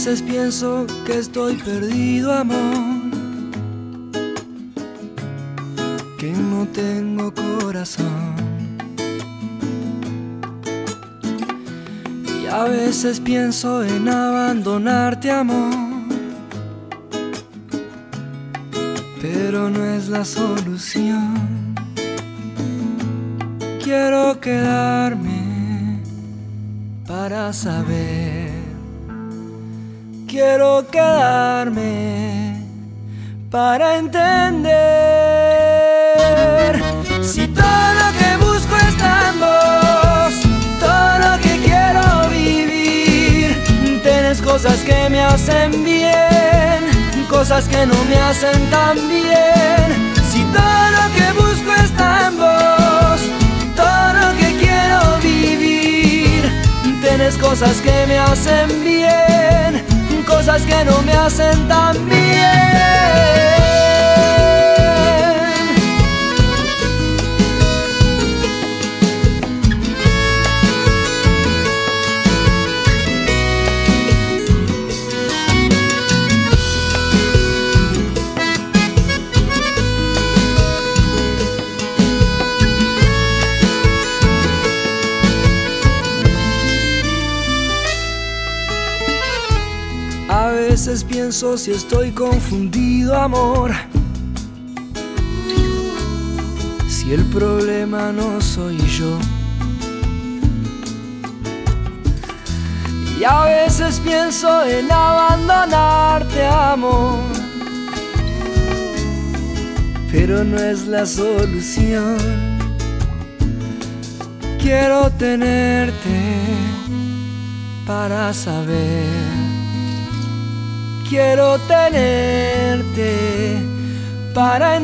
veces pienso que estoy perdido, amor, que no tengo corazón. Y a veces pienso en abandonarte, amor, pero no es la solución. Quiero quedarme para saber. Quiero quedarme para entender. Si todo lo que busco está en vos, todo lo que quiero vivir, tenés cosas que me hacen bien, cosas que no me hacen tan bien. Si todo lo que busco está en vos, todo lo que quiero vivir, tenés cosas que me hacen bien, cosas que no me hacen tan bien. A veces pienso si estoy confundido, amor, si el problema no soy yo. Y a veces pienso en abandonarte, amor, pero no es la solución. Quiero tenerte para saber. Quiero tenerte para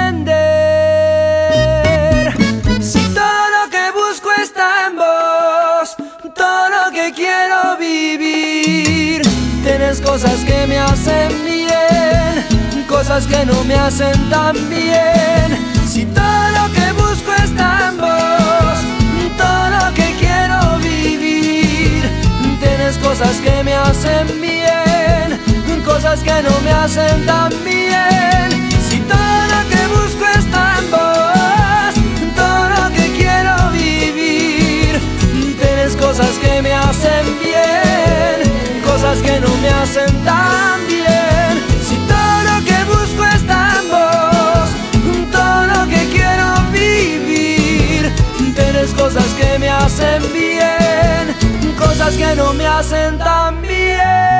entender. Si todo lo que busco está en vos, todo lo que quiero vivir, tienes cosas que me hacen bien, cosas que no me hacen tan bien. Si todo lo que busco está en vos, todo lo que quiero vivir, tienes cosas que me hacen bien, cosas que no me hacen tan bien. Si todo lo que busco está en vos, todo lo que quiero vivir, tienes cosas que me hacen bien, cosas que no me hacen tan bien. Si todo lo que busco está en vos, todo lo que quiero vivir, tienes cosas que me hacen bien, cosas que no me hacen tan bien.